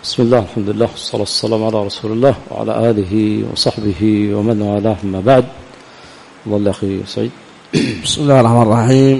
بسم الله، الحمد لله، والصلاة والسلام على رسول الله وعلى آله وصحبه ومن والاه، أما بعد. الله أخي سعيد. بسم الله الرحمن الرحيم.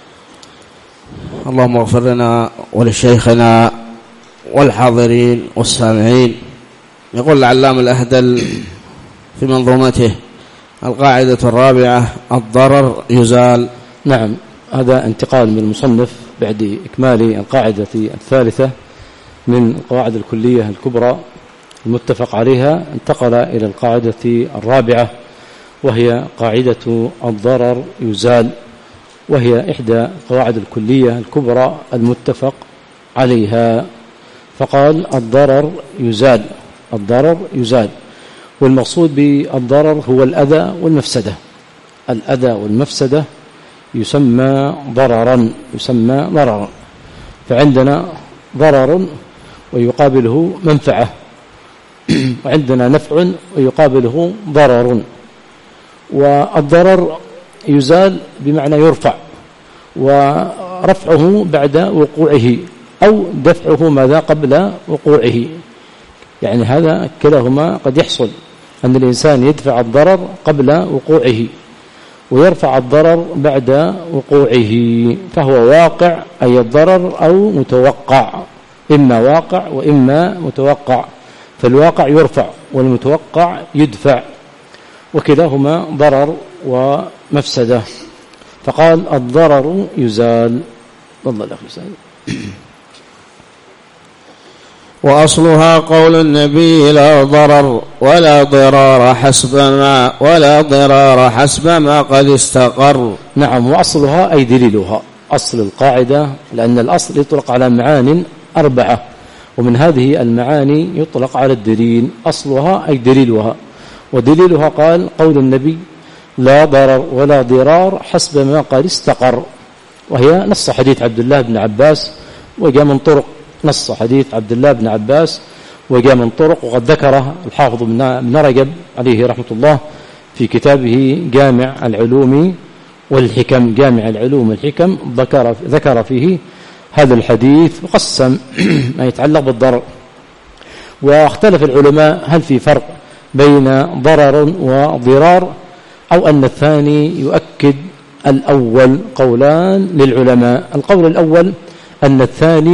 اللهم اغفر لنا ولشيخنا والحاضرين والسامعين. يقول العلامة الأهدل في منظومته القاعدة الرابعة: الضرر يزال. نعم، هذا انتقال من المصنف بعد إكمال القاعدة الثالثة من القواعد الكلية الكبرى المتفق عليها، انتقل إلى القاعدة الرابعة وهي قاعدة الضرر يزال، وهي إحدى القواعد الكلية الكبرى المتفق عليها. فقال الضرر يزال، الضرر يزال، والمقصود بالضرر هو الأذى والمفسدة. الأذى والمفسدة يسمى ضررا، يسمى ضررا. فعندنا ضرر ويقابله منفعة، وعندنا نفع ويقابله ضرر. والضرر يزال بمعنى يرفع، ورفعه بعد وقوعه أو دفعه ماذا قبل وقوعه. يعني هذا كلاهما قد يحصل، أن الإنسان يدفع الضرر قبل وقوعه ويرفع الضرر بعد وقوعه، فهو واقع أي الضرر أو متوقع، إما واقع وإما متوقع. فالواقع يرفع والمتوقع يدفع، وكلاهما ضرر ومفسدة. فقال الضرر يزال. والله الأخي سعيد. وأصلها قول النبي: لا ضرر ولا ضرار حسب ما قد استقر. نعم، وأصلها أي دليلها، أصل القاعدة، لأن الأصل يطلق على معان 4، ومن هذه المعاني يطلق على الدليل. أصلها أي دليلها، ودليلها قال قول النبي: لا ضرر ولا ضرار حسب ما قد استقر، وهي نص حديث عبد الله بن عباس، وجاء من طرق نص حديث عبد الله بن عباس وجاء من طرق، وقد ذكره الحافظ ابن رجب عليه رحمة الله في كتابه جامع العلوم والحكم. جامع العلوم والحكم ذكر فيه هذا الحديث وقسم ما يتعلق بالضرر. واختلف العلماء هل في فرق بين ضرر وضرار، أو أن الثاني يؤكد الأول. قولان للعلماء. القول الأول أن الثاني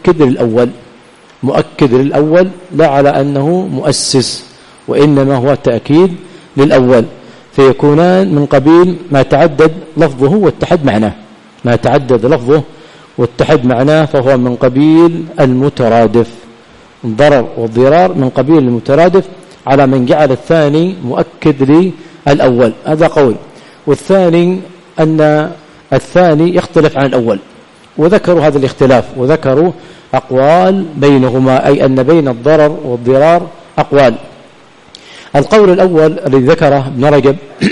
مؤكد للأول، لا على أنه مؤسس، وإنما هو تأكيد للأول، فيكونان من قبيل ما تعدد لفظه واتحد معناه. ما تعدد لفظه واتحد معناه فهو من قبيل المترادف. الضرر والضرار من قبيل المترادف، على من جعل الثاني مؤكد للأول. هذا قول. والثاني أن الثاني يختلف عن الأول، وذكروا هذا الاختلاف، وذكروا أقوال بينهما، أي أن بين الضرر والضرار أقوال. القول الأول الذي ذكره ابن رجب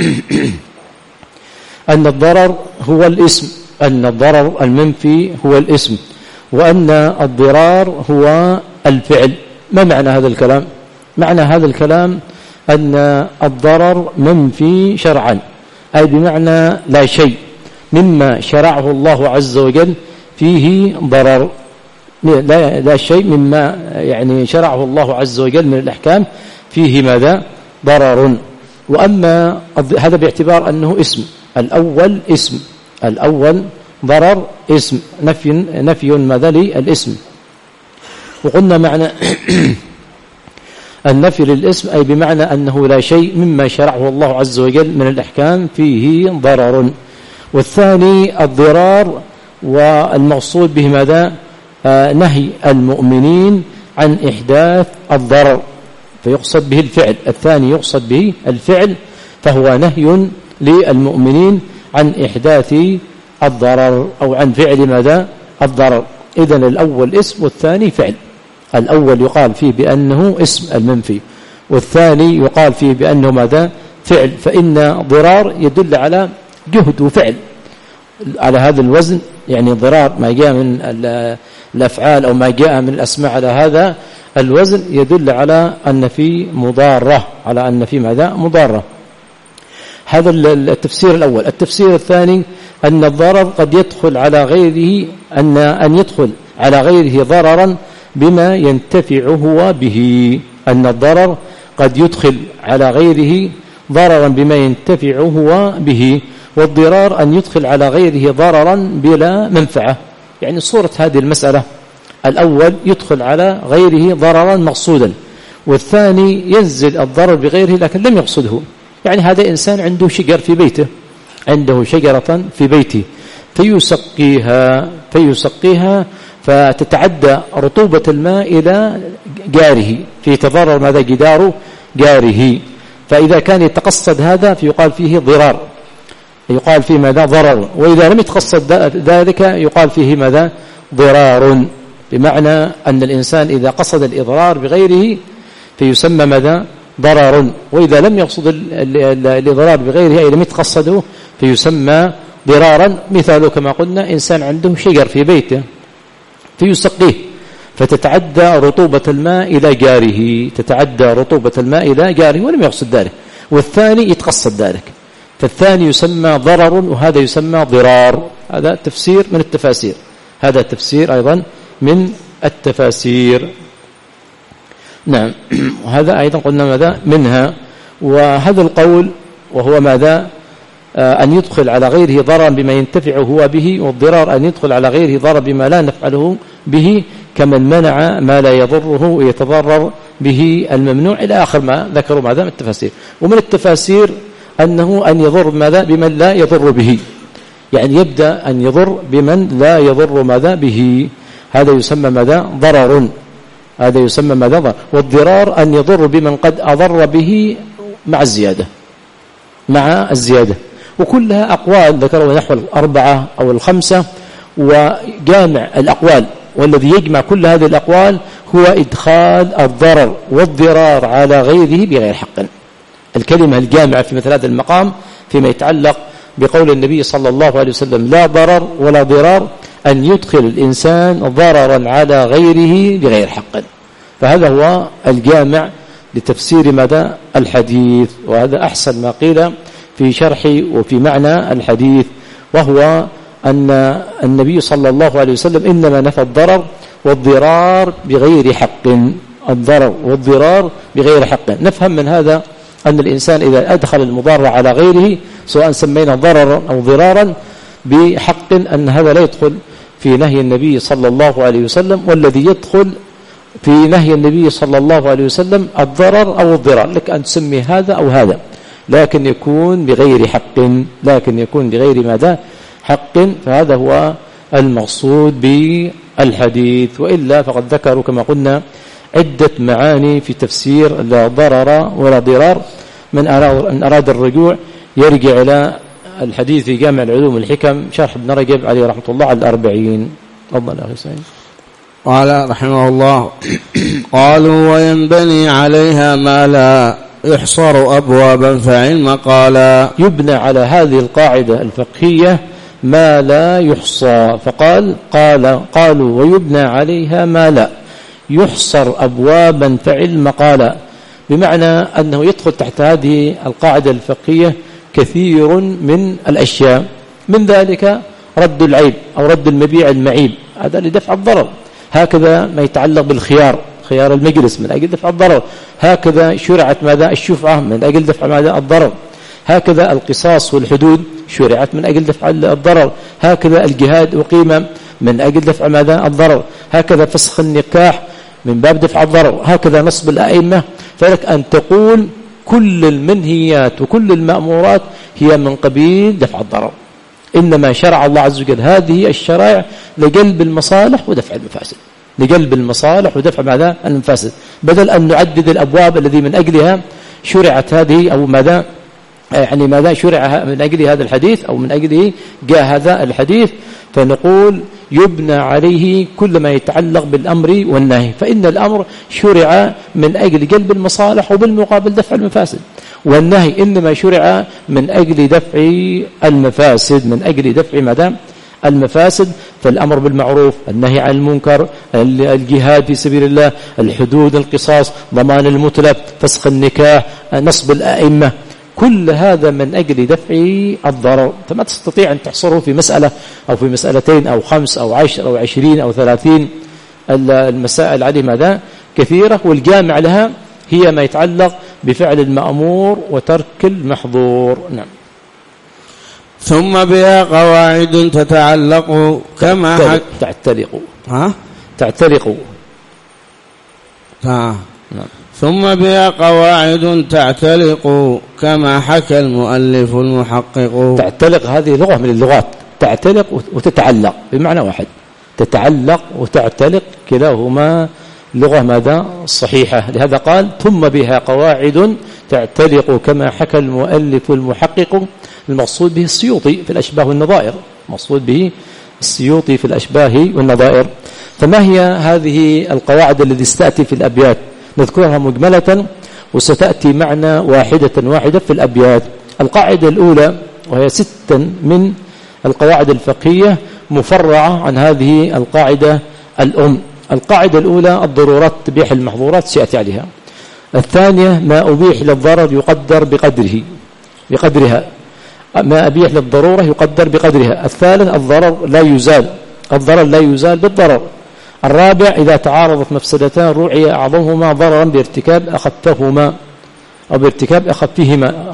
أن الضرر هو الاسم، أن الضرر المنفي هو الاسم، وأن الضرار هو الفعل. ما معنى هذا الكلام؟ معنى هذا الكلام أن الضرر منفي شرعا، أي بمعنى لا شيء مما شرعه الله عز وجل فيه ضرر، لا شيء مما يعني شرعه الله عز وجل من الأحكام فيه ماذا؟ ضرر. وأما هذا باعتبار أنه اسم. الأول اسم، الأول ضرر اسم، نفي ماذا للاسم. وقلنا معنى النفي للاسم أي بمعنى أنه لا شيء مما شرعه الله عز وجل من الأحكام فيه ضرر. والثاني الضرار، والمقصود به ماذا؟ نهي المؤمنين عن إحداث الضرر، فيقصد به الفعل. الثاني يقصد به الفعل، فهو نهي للمؤمنين عن إحداث الضرر أو عن فعل ماذا؟ الضرر. إذن الأول اسم والثاني فعل. الأول يقال فيه بأنه اسم المنفي، والثاني يقال فيه بأنه ماذا؟ فعل. فإن ضرار يدل على جهد وفعل على هذا الوزن، يعني ضرار ما جاء من الأفعال أو ما جاء من الأسماء على هذا الوزن يدل على أن في مضارة، على أن في ماذا؟ مضارة. هذا التفسير الأول. التفسير الثاني أن الضرر قد يدخل على غيره، أن يدخل على غيره ضررا بما ينتفع هو به، أن الضرر قد يدخل على غيره ضررا بما ينتفع هو به، والضرار أن يدخل على غيره ضررا بلا منفعة. يعني صورة هذه المسألة: الأول يدخل على غيره ضررا مقصودا، والثاني ينزل الضرر بغيره لكن لم يقصده. يعني هذا إنسان عنده شجر في بيته، عنده شجرة في بيته فيسقيها فتتعدى رطوبة الماء إلى جاره، فيتضرر ماذا؟ جدار جاره. فإذا كان يتقصد هذا فيقال فيه ضرار، يقال فيه ماذا؟ ضرر. وإذا لم يتقصد ذلك يقال فيه ماذا؟ ضرار. بمعنى أن الإنسان إذا قصد الإضرار بغيره فيسمى ماذا؟ ضرر، وإذا لم يقصد الإضرار بغيره أي لم يتقصده فيسمى ضرارا. مثاله كما قلنا: إنسان عنده شجر في بيته فيسقيه فتتعدى رطوبة الماء إلى جاره، تتعدى رطوبة الماء إلى جاره ولم يقصد ذلك، والثاني يتقصد ذلك، فالثاني يسمى ضرر وهذا يسمى ضرار. هذا تفسير من التفاسير، هذا تفسير أيضا من التفاسير. نعم، وهذا أيضا قلنا ماذا؟ منها. وهذا القول وهو ماذا؟ أن يدخل على غيره ضررا بما ينتفع هو به، والضرار أن يدخل على غيره ضررا بما لا نفعله به، كمن منع ما لا يضره ويتضرر به الممنوع، إلى آخر ما ذكروا ماذا من التفاسير. ومن التفاسير أنه أن يضر ماذا؟ بمن لا يضر به، يعني يبدأ أن يضر بمن لا يضر ماذا؟ به، هذا يسمى ماذا؟ ضرر، هذا يسمى ماذا؟ ضرر. والضرار أن يضر بمن قد أضر به مع الزيادة. وكلها أقوال ذكروا نحو 4 أو 5، وجامع الأقوال والذي يجمع كل هذه الأقوال هو إدخال الضرر والضرار على غيره بغير حق. الكلمة الجامعة في مثل هذا المقام فيما يتعلق بقول النبي صلى الله عليه وسلم: لا ضرر ولا ضرار، أن يدخل الإنسان ضررا على غيره بغير حق. فهذا هو الجامع لتفسير ماذا؟ الحديث. وهذا أحسن ما قيل في شرح وفي معنى الحديث، وهو أن النبي صلى الله عليه وسلم إنما نفى الضرر والضرار بغير حق، الضرر والضرار بغير حق. نفهم من هذا أن الإنسان إذا أدخل المضار على غيره سواء سمينا ضررا أو ضرارا بحق أن هذا لا يدخل في نهي النبي صلى الله عليه وسلم. والذي يدخل في نهي النبي صلى الله عليه وسلم الضرر أو الضرار، لك أن تسمي هذا أو هذا، لكن يكون بغير حق، لكن يكون بغير ماذا؟ حق. فهذا هو المقصود بالحديث. وإلا فقد ذكروا كما قلنا عدة معاني في تفسير لا ضرر ولا ضرار. من أراد الرجوع يرجع إلى الحديث في جامع العلوم والحكم شرح ابن رجب عليه رحمة الله على 40. تفضل أخي سعيد. قال رحمه الله: قالوا وينبني عليها ما لا يحصر أبوابا فعلم قالا. يبنى على هذه القاعدة الفقهية ما لا يحصى، قالوا ويبنى عليها ما لا يحصر أبوابا فعلم قالا، بمعنى أنه يدخل تحت هذه القاعدة الفقهية كثير من الأشياء، من ذلك رد العيب أو رد المبيع المعيب، هذا لدفع الضرر. هكذا ما يتعلق بالخيار، خيار المجلس من أجل دفع الضرر. هكذا شرعت ماذا؟ الشفعة من أجل دفع ماذا؟ الضرر. هكذا القصاص والحدود شرعت من أجل دفع الضرر. هكذا الجهاد أقيم من أجل دفع ماذا؟ الضرر. هكذا فسخ النكاح من باب دفع الضرر. هكذا نصب الأئمة. فلك أن تقول كل المنهيات وكل المأمورات هي من قبيل دفع الضرر، إنما شرع الله عز وجل هذه الشرائع لجلب المصالح ودفع المفاسد، لجلب المصالح ودفع ماذا؟ المفاسد، بدل أن نعدد الأبواب الذي من أجلها شرعت هذه أو ماذا، يعني ماذا شرع من أجل هذا الحديث أو من أجله جاء هذا الحديث. فنقول يبنى عليه كل ما يتعلق بالأمر والنهي، فإن الأمر شرع من أجل جلب المصالح وبالمقابل دفع المفاسد، والنهي إنما شرع من أجل دفع المفاسد، من أجل دفع ماذا؟ المفاسد. فالأمر بالمعروف، النهي عن المنكر، الجهاد في سبيل الله، الحدود، القصاص، ضمان المتلف، فسخ النكاح، نصب الأئمة، كل هذا من أجل دفع الضرر. فما تستطيع أن تحصره في مسألة أو في مسألتين أو 5 أو 10 أو 20 أو 30 المسائل عليه ماذا كثيرة، والجامع لها هي ما يتعلق بفعل المأمور وترك المحظور. نعم. ثم بها قواعد تتعلق كما تعتلق. نعم. ثم بها قواعد تعتلق كما حكى المؤلف المحقق. تعتلق هذه لغة من اللغات، تعتلق وتتعلق بمعنى واحد، تتعلق وتعتلق كلاهما لغة ماذا صحيحة. لهذا قال ثم بها قواعد تعتلق كما حكى المؤلف المحقق. المقصود به السيوطي في الأشباه والنظائر، مقصود به السيوطي في الأشباه والنظائر. فما هي هذه القواعد التي ستأتي في الأبيات؟ نذكرها مجملة وستأتي معنا واحدة في الأبيات. القاعدة الأولى، وهي 6 من القواعد الفقهية مفرعة عن هذه القاعدة الأم. القاعدة الأولى الضرورات تبيح المحظورات، سيأتي عليها. الثانية ما أبيح للضرر يقدر بقدرها، ما أبيح للضرورة يقدر بقدرها. الثالث الضرر لا يزال بالضرر. الرابع إذا تعارضت مفسدتان رعي أعظمهما ضررا بارتكاب أخفهما أو بارتكاب أخفهما.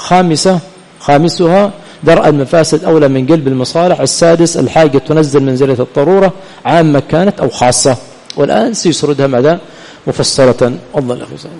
خامسها درء المفاسد أولى من جلب المصالح. السادس الحاجة تنزل منزلة الضرورة عامة كانت أو خاصة. والآن سيسردها ماذا مفصلة. الله لا يخزن.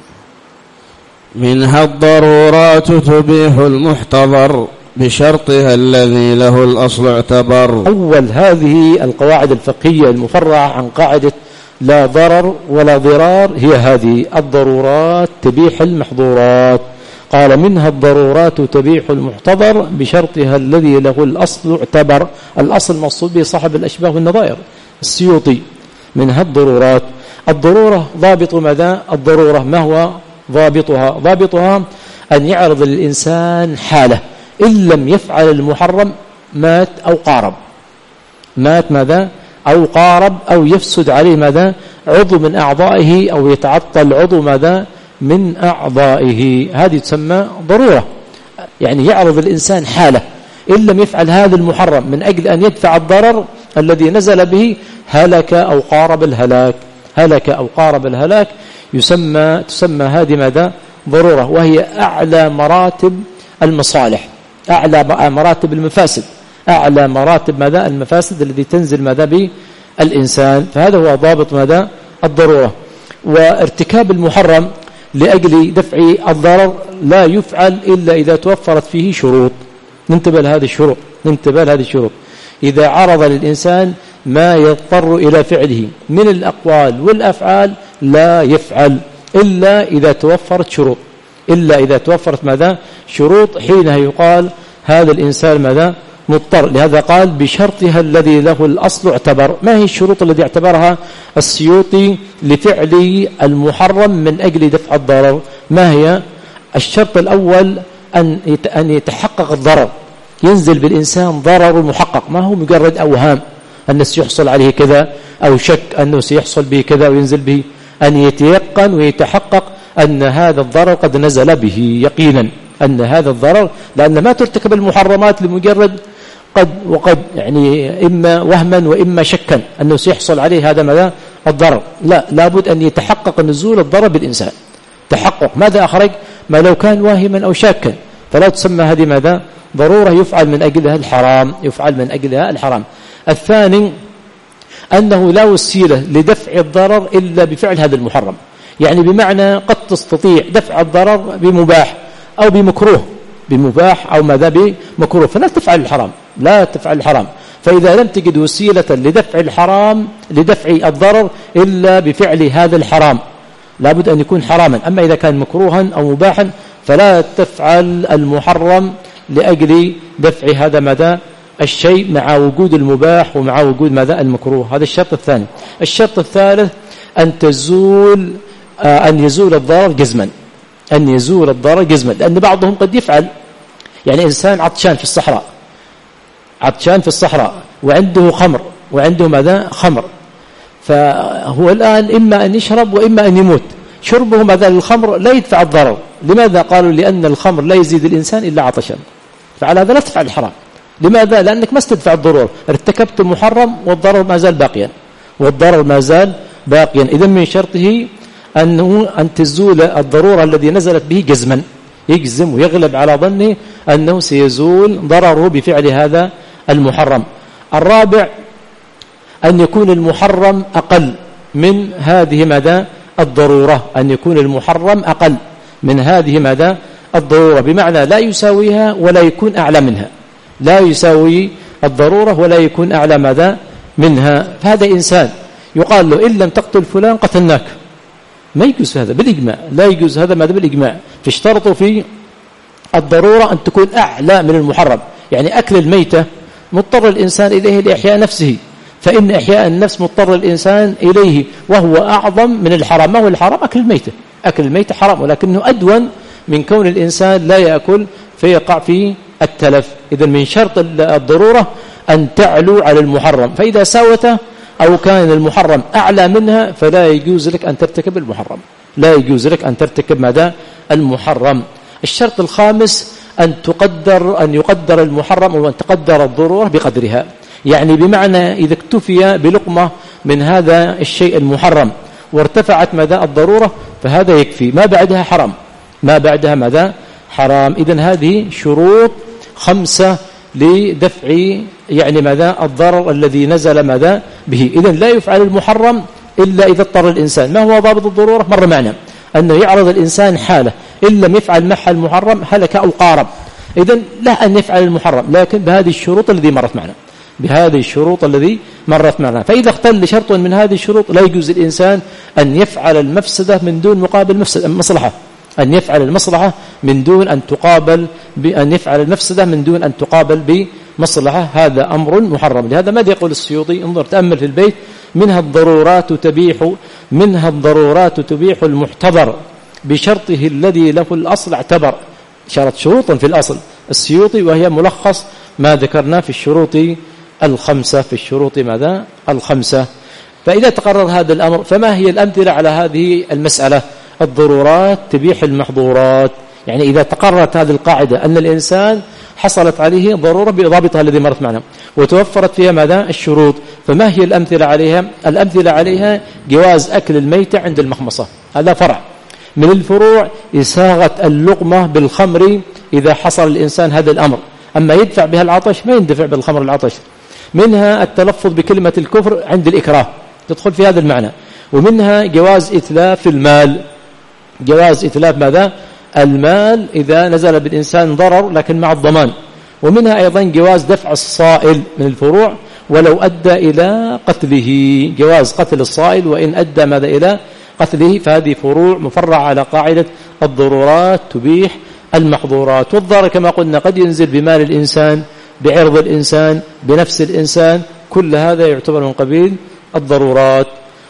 منها الضرورات تبيح المحتضر بشرطها الذي له الأصل اعتبر. أول هذه القواعد الفقهية المفرعة عن قاعدة لا ضرر ولا ضرار هي هذه الضرورات تبيح المحظورات. قال منها الضرورات تبيح المحتضر بشرطها الذي له الأصل اعتبر. الأصل مقصود به صاحب الأشباه والنظائر السيوطي. منها الضرورات. الضرورة ضابط ماذا؟ الضرورة ما هو ضابطها أن يعرض للإنسان حالة إن لم يفعل المحرم مات أو قارب. ماذا؟ أو قارب أو يفسد عليه ماذا؟ عضو من أعضائه أو يتعطل عضو ماذا؟ من أعضائه. هذه تسمى ضرورة. يعني يعرض الإنسان حالة إن لم يفعل هذا المحرم من أجل أن يدفع الضرر الذي نزل به هلك أو قارب الهلاك تسمى هذه ماذا؟ ضرورة. وهي أعلى مراتب المصالح، أعلى مراتب المفاسد، أعلى مراتب ماذا؟ المفاسد الذي تنزل ماذا به الإنسان. فهذا هو ضابط ماذا؟ الضرورة. وارتكاب المحرم لأجل دفع الضرر لا يفعل إلا إذا توفرت فيه شروط. ننتبه لهذه الشروط. إذا عرض للإنسان ما يضطر إلى فعله من الأقوال والأفعال لا يفعل إلا إذا توفرت ماذا؟ شروط. حينها يقال هذا الإنسان ماذا؟ مضطر. لهذا قال بشرطها الذي له الأصل اعتبر. ما هي الشروط التي اعتبرها السيوطي لفعل المحرم من أجل دفع الضرر؟ ما هي؟ الشرط الأول أن يتحقق الضرر، ينزل بالإنسان ضرر محقق، ما هو مجرد أوهام أنه سيحصل عليه كذا أو شك أنه سيحصل به كذا وينزل به. أن يتيقن ويتحقق أن هذا الضرر قد نزل به يقينا، أن هذا الضرر، لأن ما ترتكب المحرمات لمجرد قد يعني إما وهما وإما شكا أنه سيحصل عليه هذا ماذا؟ الضرر. لا، لابد أن يتحقق نزول الضرر بالإنسان. تحقق ماذا أخرج؟ ما لو كان واهما أو شاكا فلا تسمى هذه ماذا؟ ضرورة يفعل من أجلها الحرام. الثاني أنه لا وسيلة لدفع الضرر إلا بفعل هذا المحرم. يعني بمعنى قد تستطيع دفع الضرر بمباح أو بمباح أو ماذا بمكروه، فلا تفعل الحرام. فإذا لم تجد وسيلة لدفع الضرر إلا بفعل هذا الحرام لابد أن يكون حراما. أما إذا كان مكروها أو مباحا فلا تفعل المحرم لأجل دفع هذا ماذا؟ الشيء مع وجود المباح ومع وجود ماذا؟ المكروه. هذا الشرط الثاني. الشرط الثالث أن يزول الضرر جزما. لأن بعضهم قد يفعل، يعني إنسان عطشان في الصحراء وعنده خمر وعنده ماذا؟ خمر، فهو الآن إما أن يشرب وإما أن يموت. شربه ماذا؟ الخمر لا يدفع الضرر. لماذا؟ قالوا لأن الخمر لا يزيد الإنسان إلا عطشا، فعلى هذا لا تفعل الحرام. لماذا؟ لأنك ما استدفع الضرر، ارتكبت محرم والضرر ما زال باقيا. إذن من شرطه أن تزول الضرورة الذي نزلت به جزما، يجزم ويغلب على ظنه أنه سيزول ضرره بفعل هذا المحرم. الرابع أن يكون المحرم أقل من هذه مدى الضرورة، أن يكون المحرم أقل من هذه مدى الضرورة، بمعنى لا يساويها ولا يكون أعلى منها، لا يساوي الضرورة ولا يكون أعلى مدى منها. فهذا إنسان يقال له إن لم تقتل فلان قتلناك، ما يجوز هذا بالإجماع، لا يجوز هذا ماذا بالإجماع. فاشترطوا في الضرورة أن تكون أعلى من المحرم. يعني أكل الميتة مضطر الإنسان إليه لإحياء نفسه، فإن إحياء النفس مضطر الإنسان إليه وهو أعظم من الحرام. ما هو الحرام؟ أكل الميتة، أكل الميتة حرام، ولكنه أدون من كون الإنسان لا يأكل فيقع في التلف. إذن من شرط الضرورة أن تعلو على المحرم، فإذا ساوته أو كان المحرم أعلى منها فلا يجوز لك أن ترتكب المحرم، لا يجوز لك أن ترتكب ماذا؟ المحرم. الشرط الخامس أن يقدر المحرم وأن تقدر الضرورة بقدرها، يعني بمعنى إذا اكتفي بلقمة من هذا الشيء المحرم وارتفعت مدى الضرورة فهذا يكفي، ما بعدها حرام، ما بعدها مدى حرام. إذن هذه شروط 5 لدفع يعني مدى الضرر الذي نزل مدى به. إذن لا يفعل المحرم إلا إذا اضطر الإنسان. ما هو ضابط الضرورة؟ مر معنا أنه يعرض الإنسان حالة إن لم يفعل معها المحرم هلك أو قارب، إذن لا أن يفعل المحرم، لكن بهذه الشروط الذي مرت معنا، بهذه الشروط الذي مرت معنا. فإذا اختل شرط من هذه الشروط لا يجوز الإنسان أن يفعل المفسدة من دون مقابل مصلحة، أن يفعل المصلحة من دون أن تقابل بأن يفعل المفسدة من دون أن تقابل بمصلحة، هذا أمر محرم. لهذا ماذا يقول السيوطي؟ انظر تأمل في البيت: منها الضرورات تبيح المحتضر بشرطه الذي له الأصل اعتبر. شروطا في الأصل السيوطي، وهي ملخص ما ذكرنا في الشروط الخمسة، في الشروط ماذا؟ الخمسة. فإذا تقرر هذا الأمر فما هي الأمثلة على هذه المسألة؟ الضرورات تبيح المحظورات، يعني إذا تقررت هذه القاعدة أن الإنسان حصلت عليه ضرورة بضابطها الذي مرت معنا وتوفرت فيها ماذا؟ الشروط، فما هي الأمثلة عليها؟ الأمثلة عليها جواز أكل الميتة عند المخمصة، هذا فرع من الفروع. إساغة اللقمة بالخمر إذا حصل الإنسان هذا الأمر، أما يدفع بها العطش ما يندفع بالخمر العطش. منها التلفظ بكلمة الكفر عند الإكراه، تدخل في هذا المعنى. ومنها جواز إتلاف المال، جواز إتلاف ماذا؟ المال إذا نزل بالإنسان ضرر لكن مع الضمان. ومنها أيضا جواز دفع الصائل من الفروع ولو أدى إلى قتله، جواز قتل الصائل وإن أدى ماذا؟ إلى قتله. فهذه فروع مفرعة على قاعدة الضرورات تبيح المحظورات. والضرر كما قلنا قد ينزل بمال الإنسان، بعرض الإنسان، بنفس الإنسان، كل هذا يعتبر من قبيل الضرورات.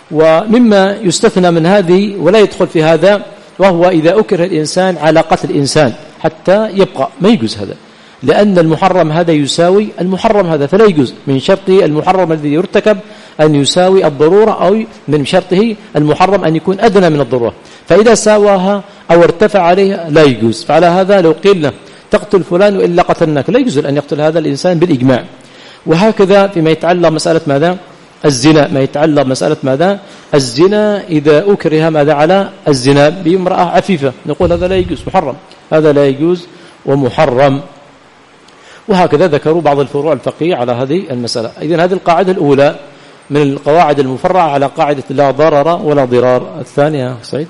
ومما يستثنى من هذه ولا يدخل في هذا وهو إذا أكره الإنسان على قتل إنسان حتى يبقى، ما يجوز هذا، لأن المحرم هذا يساوي المحرم هذا، فلا يجوز. من شرطه المحرم الذي يرتكب أن يساوي الضرورة، أو من شرطه المحرم أن يكون أدنى من الضرورة، فإذا ساواها أو ارتفع عليها لا يجوز. فعلى هذا لو قيل تقتل فلان وإلا قتلناك لا يجوز أن يقتل هذا الإنسان بالإجماع. وهكذا فيما يتعلق مسألة ماذا؟ الزنا، ما يتعلق مسألة ماذا؟ الزنا إذا أكره ماذا على الزنا بامرأة عفيفة نقول هذا لا يجوز، محرم، هذا لا يجوز ومحرم. وهكذا ذكروا بعض الفروع الفقهية على هذه المسألة. إذن هذه القاعدة الأولى من القواعد المفرعة على قاعدة لا ضرر ولا ضرار. الثانية سعيد: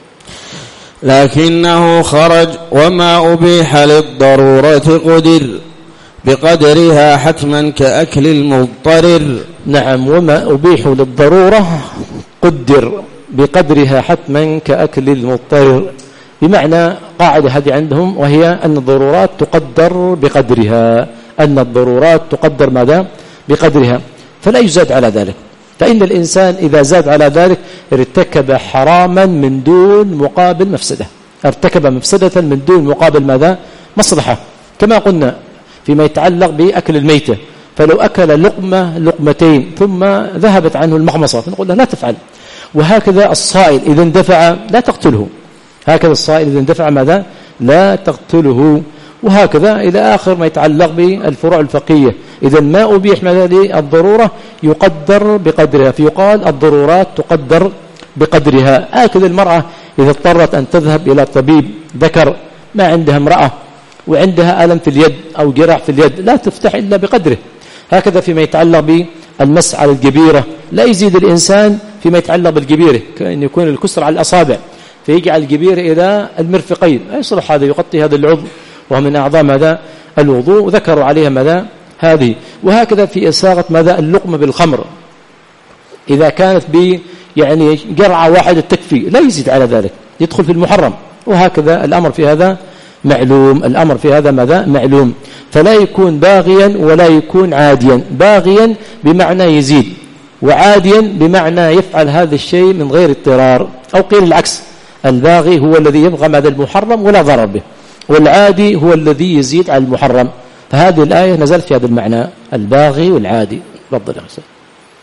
لكنه خرج وما أبيح للضرورة قدر بقدرها حتما كأكل المضطرر. نعم، وما أبيح للضرورة قدر بقدرها حتما كأكل المضطرر، بمعنى قاعدة هذه عندهم وهي أن الضرورات تقدر بقدرها، أن الضرورات تقدر ماذا؟ بقدرها، فلا يزاد على ذلك. فإن الإنسان إذا زاد على ذلك ارتكب حراما من دون مقابل مفسدة، ارتكب مفسدة من دون مقابل ماذا؟ مصلحة. كما قلنا فيما يتعلق بأكل الميتة، فلو أكل لقمة لقمتين ثم ذهبت عنه المخمصة فنقول له لا تفعل. وهكذا الصائل إذا اندفع لا تقتله، هكذا الصائل إذا اندفع ماذا؟ لا تقتله. وهكذا إلى آخر ما يتعلق بالفروع الفقهية. إذا ما أبيح ماذا؟ الضرورة يقدر بقدرها، فيقال الضرورات تقدر بقدرها. هكذا المرأة إذا اضطرت أن تذهب إلى طبيب ذكر، ما عندها امرأة وعندها ألم في اليد أو جراح في اليد، لا تفتح إلا بقدره. هكذا فيما يتعلق بالمس على الجبيرة، لا يزيد الإنسان فيما يتعلق بالجبيرة، كأن يكون الكسر على الأصابع فيجعل الجبيرة إلى المرفقين، لا يصلح هذا، يغطي هذا العضو وهو من أعضاء ماذا الوضوء، وذكروا عليها ماذا هذه. وهكذا في إساغة ماذا اللقمة بالخمر، إذا كانت يعني جرعة واحدة تكفي، لا يزيد على ذلك، يدخل في المحرم. وهكذا الأمر في هذا معلوم، الأمر في هذا ماذا معلوم، فلا يكون باغيا ولا يكون عاديا. باغيا بمعنى يزيد، وعاديا بمعنى يفعل هذا الشيء من غير اضطرار، أو قيل العكس، الباغي هو الذي يبغى ماذا المحرم ولا ضرر به، والعادي هو الذي يزيد على المحرم. فهذه الآية نزلت في هذا المعنى، الباغي والعادي. تفضل يا حسين.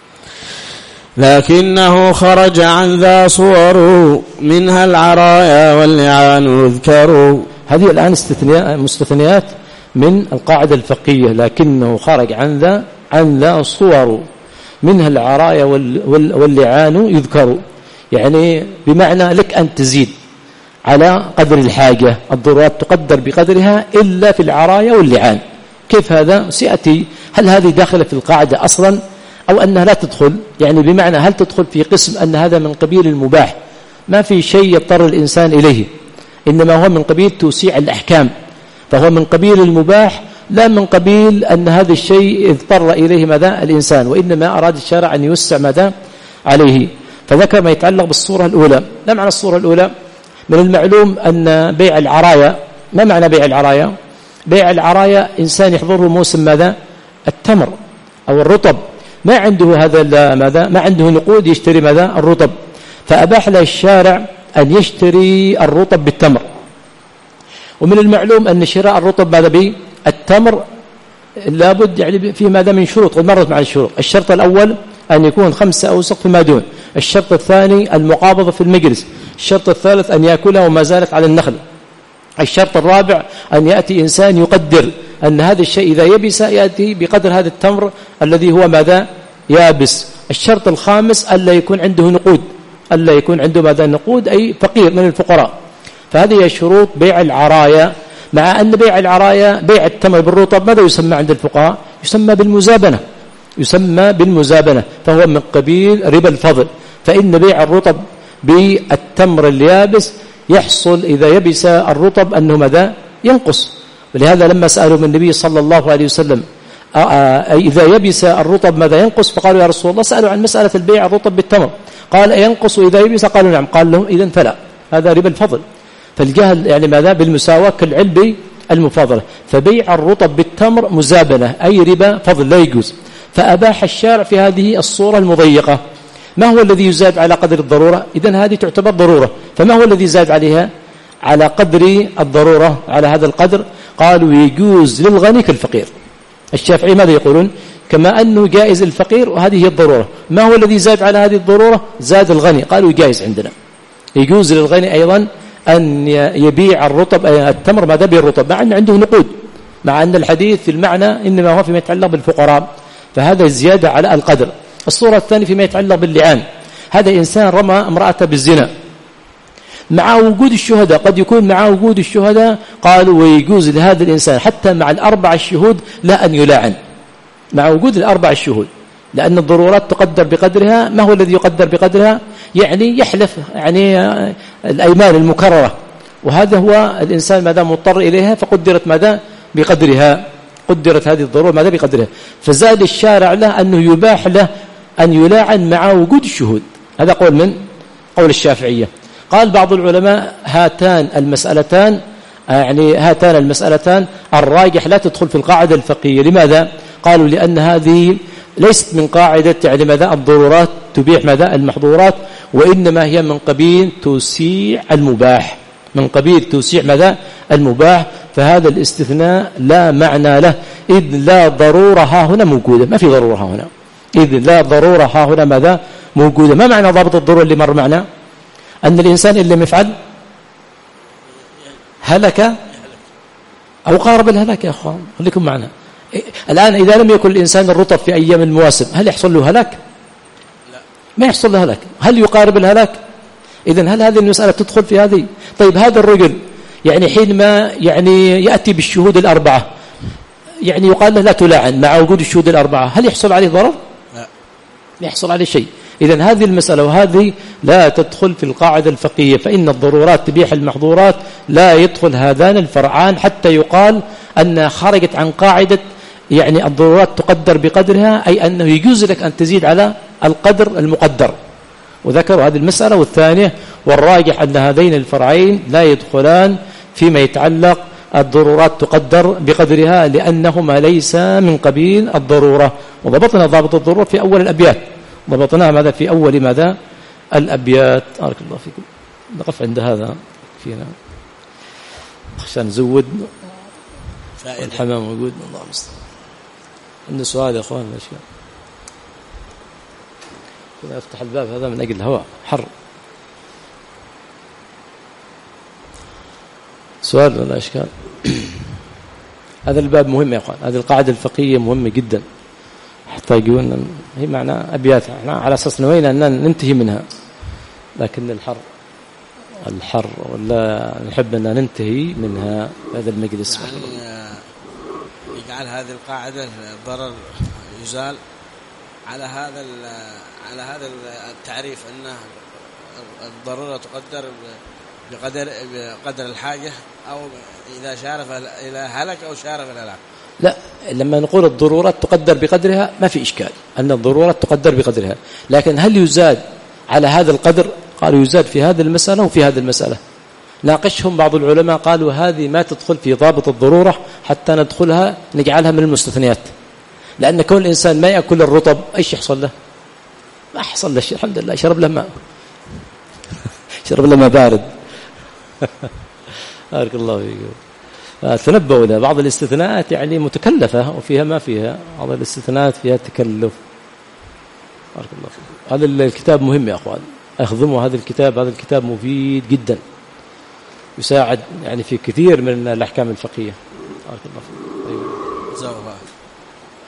لكنه خرج عن ذا صور منها العرايا واللعان يذكر. هذه الآن مستثنيات من القاعدة الفقهية. لكنه خرج عن ذا صور منها العرايا واللعان يذكر، يعني بمعنى لك أن تزيد على قدر الحاجة، الضرورات تقدر بقدرها إلا في العرايا واللعان. كيف هذا؟ سيأتي. هل هذه داخلة في القاعدة أصلا أو أنها لا تدخل؟ يعني بمعنى هل تدخل في قسم أن هذا من قبيل المباح، ما في شيء يضطر الإنسان إليه، إنما هو من قبيل توسيع الأحكام، فهو من قبيل المباح، لا من قبيل أن هذا الشيء اضطر إليه ماذا الإنسان، وإنما أراد الشارع أن يوسع ماذا عليه. فذكر ما يتعلق بالصورة الأولى. ما معنى الصورة الأولى؟ من المعلوم أن بيع العرايا، ما معنى بيع العرايا؟ بيع العرايا إنسان يحضره موسم ماذا التمر أو الرطب، ما عنده هذا ماذا، ما عنده نقود يشتري ماذا الرطب، فأباح له الشارع أن يشتري الرطب بالتمر. ومن المعلوم أن شراء الرطب ماذا بالتمر لابد يعني في ماذا من شروط، قد مرت مع الشروط. الشرط الأول أن يكون 5 أوسق فيما دون، الشرط الثاني المقابضة في المجلس، الشرط الثالث أن يأكلها وما زالت على النخل، الشرط الرابع أن يأتي إنسان يقدر أن هذا الشيء إذا يبس يأتي بقدر هذا التمر الذي هو ماذا يابس، الشرط الخامس ألا يكون عنده نقود، ألا يكون عنده ماذا نقود، أي فقير من الفقراء. فهذه هي شروط بيع العرايا. مع أن بيع العرايا بيع التمر بالرطب ماذا يسمى عند الفقهاء؟ يسمى بالمزابنة، يسمى بالمزابنة، فهو من قبيل ربا الفضل. فإن بيع الرطب بالتمر اليابس يحصل إذا يبس الرطب أنه ماذا ينقص. ولهذا لما سألوا من النبي صلى الله عليه وسلم إذا يبس الرطب ماذا ينقص، فقالوا يا رسول الله، سألوا عن مسألة البيع الرطب بالتمر، قال ينقص إذا يبس، قالوا نعم، قال لهم إذن فلا، هذا ربا الفضل. فالجهل يعني ماذا بالمساواة كالعلم بالمفاضلة. فبيع الرطب بالتمر مزابنة أي ربا فضل، لا يجوز. فأباح الشارع في هذه الصورة المضيقة. ما هو الذي يزاد على قدر الضرورة؟ إذن هذه تعتبر ضرورة. فما هو الذي زاد عليها على قدر الضرورة على هذا القدر؟ قالوا يجوز للغني كالفقير. الشافعي ماذا يقولون؟ كما أنه جائز الفقير وهذه هي الضرورة. ما هو الذي زاد على هذه الضرورة؟ زاد الغني. قالوا جائز عندنا، يجوز للغني أيضا أن يبيع الرطب التمر ماذا بالرطب، مع أن عنده نقود، مع أن الحديث في المعنى إنما هو فيما يتعلق بالفقراء، فهذا زيادة على القدر. الصورة الثانية فيما يتعلق باللعان، هذا إنسان رمى امرأته بالزنا مع وجود الشهداء، قد يكون مع وجود الشهداء، قالوا ويجوز لهذا الإنسان حتى مع الأربع الشهود لا أن يلاعن، مع وجود الأربع الشهود، لأن الضرورات تقدر بقدرها. ما هو الذي يقدر بقدرها؟ يعني يحلف يعني الأيمان المكررة، وهذا هو الإنسان ماذا مضطر إليها، فقدرت ماذا بقدرها، قدرت هذه الضرورة ماذا بقدرها. فزاد الشارع له أنه يباح له أن يلاعن مع وجود الشهود. هذا قول من قول الشافعية. قال بعض العلماء هاتان المسألتان الراجح لا تدخل في القاعدة الفقهية. لماذا؟ قالوا لأن هذه ليست من قاعدة يعني ماذا الضرورات تبيح ماذا المحظورات، وإنما هي من قبيل توسيع المباح، من قبيل توسيع ماذا المباح. فهذا الاستثناء لا معنى له، إذ لا ضرورة ها هنا موجودة، ما في ضرورة ها هنا، إذ لا ضرورة ها هنا ماذا موجودة. ما معنى ضابط الضرورة اللي مر معنا؟ أن الإنسان إن لم يفعل هلك أو قارب الهلاك. يا أخوان خليكم معنا الآن، إذا لم يكن الإنسان الرطب في أيام المواسم هل يحصل له هلاك؟ ما يحصل له هلاك. هل يقارب الهلاك؟ إذن هل هذه المسألة تدخل في هذه؟ طيب هذا الرجل يعني حينما يعني يأتي بالشهود الأربعة يعني يقال له لا تلاعن مع وجود الشهود الأربعة، هل يحصل عليه ضرر؟ لا يحصل عليه شيء. إذن هذه المسألة وهذه لا تدخل في القاعدة الفقهية، فإن الضرورات تبيح المحظورات، لا يدخل هذان الفرعان حتى يقال أنها خرجت عن قاعدة يعني الضرورات تقدر بقدرها، أي أنه يجوز لك أن تزيد على القدر المقدر. وذكروا هذه المسألة. والثانية والراجح أن هذين الفرعين لا يدخلان فيما يتعلق الضرورات تقدر بقدرها، لأنهما ليس من قبيل الضرورة. وضبطنا ضابط الضرورة في أول الأبيات، ضبطناها ماذا في أول ماذا الأبيات. بارك الله فيكم. نقف عند هذا فينا عشان نزود الحمام موجود. الله المستعان. عندنا سؤال يا اخوان الاشياء. كنا افتح الباب هذا من اجل الهواء حر. سؤال ولا اشكال؟ هذا الباب مهم يا اخوان، هذه القاعده الفقهيه مهمه جدا حتى يقولون هي معنى ابيات احنا على اساس نوينا ان ننتهي منها، لكن الحر ولا نحب ان ننتهي منها هذا المجلس. يعني يجعل هذه القاعدة الضرر يزال على هذا التعريف أن الضرورة تقدر بقدر الحاجة، أو إذا شارف إلى هلك أو شارف إلى هلاك. لا، لما نقول الضرورات تقدر بقدرها ما في إشكال أن الضرورات تقدر بقدرها، لكن هل يزاد على هذا القدر؟ قالوا يزاد في هذه المسألة وفي هذه المسألة. ناقشهم بعض العلماء قالوا هذه ما تدخل في ضابط الضرورة حتى ندخلها نجعلها من المستثنيات، لأن كون الإنسان ما يأكل الرطب إيش يحصل له؟ ما حصل له شيء الحمد لله، شرب له ماء شرب له ماء بارد. بارك الله فيكم. تنبهوا إلى بعض الاستثناءات يعني متكلفة وفيها ما فيها، بعض الاستثناءات فيها تكلف. بارك الله فيكم. هذا الكتاب مهم يا أخوان، أخذموا هذا الكتاب، هذا الكتاب مفيد جدا، يساعد يعني في كثير من الأحكام الفقهية. بارك الله فيكم. أيوة.